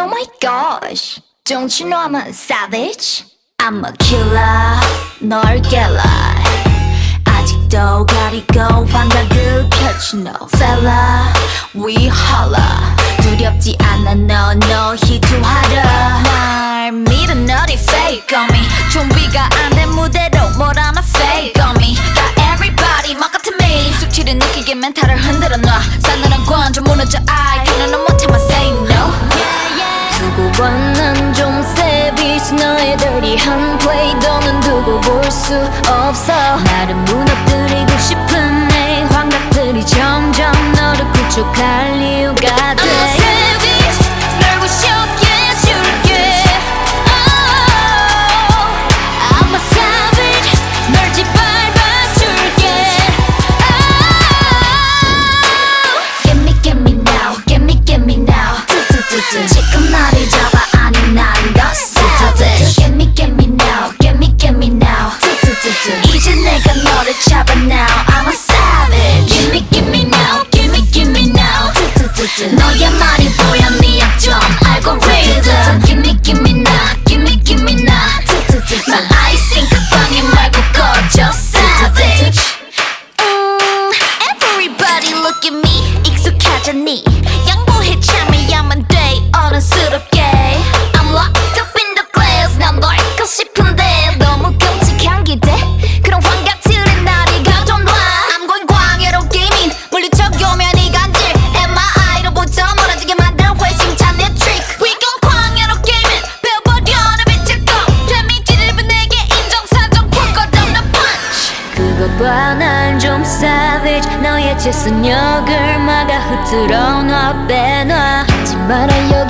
Oh my gosh, don't you know I'm a savage? I'm a killer, 널 깰라. 아직도 가리고 환각을 펼친 no fella. We holla. 두렵지 않아 no 희투하라. 날 믿어 너리 fake on me. 준비가 안 된 무대로 뭘 하나 fake on me. got everybody 막 같은 me. 숙취를 느끼게 멘탈을 흔들어 놔. 싸늘한 관점 무너져 I 견뎌는 못해만 say no. 두고 봐 난 좀 savage. 너의 dirty한 play 너는 두고 볼 수 없어. 나를 무너뜨리고 싶은 내 환각들이 점점 너를 구축할 이유가 돼. I'm a savage 널 부셔게 해줄게. Oh, I'm a savage 널 짓밟아줄게. Oh, give me now, give me now. 지금 나를 잡아 아니 난 더 savage. Give me now, give me now. 이제 내가 너를 잡아 now. I'm a savage. Give me now, give me now. 너의 말이 보여 네 약점 알고리즘. Give me now, give me now. 난 아이싱크 방해 말고 꺼져 savage. Everybody look at me. 익숙하잖니. 양보해 참여야만 돼 어른스럽게. I'm locked up in the glass. 난 널 고 싶은데 너무 끔찍한 기대. 그런 환각들은 나를 가둬놔. I'm going 광야로 게이밍. 물리적이오면 이 간질 MRI로부터 멀어지게 만든 회심찬 내 트릭. We gon' 광야로 게이밍. 배워버려 내 빛을 꺼. 데미지를 입은 내게 인정사정 풀 것 없는 punch. 그거 봐 난 좀 savage. 너의 재선역을 막아 흐트러 놔 빼놔. 하지 말아요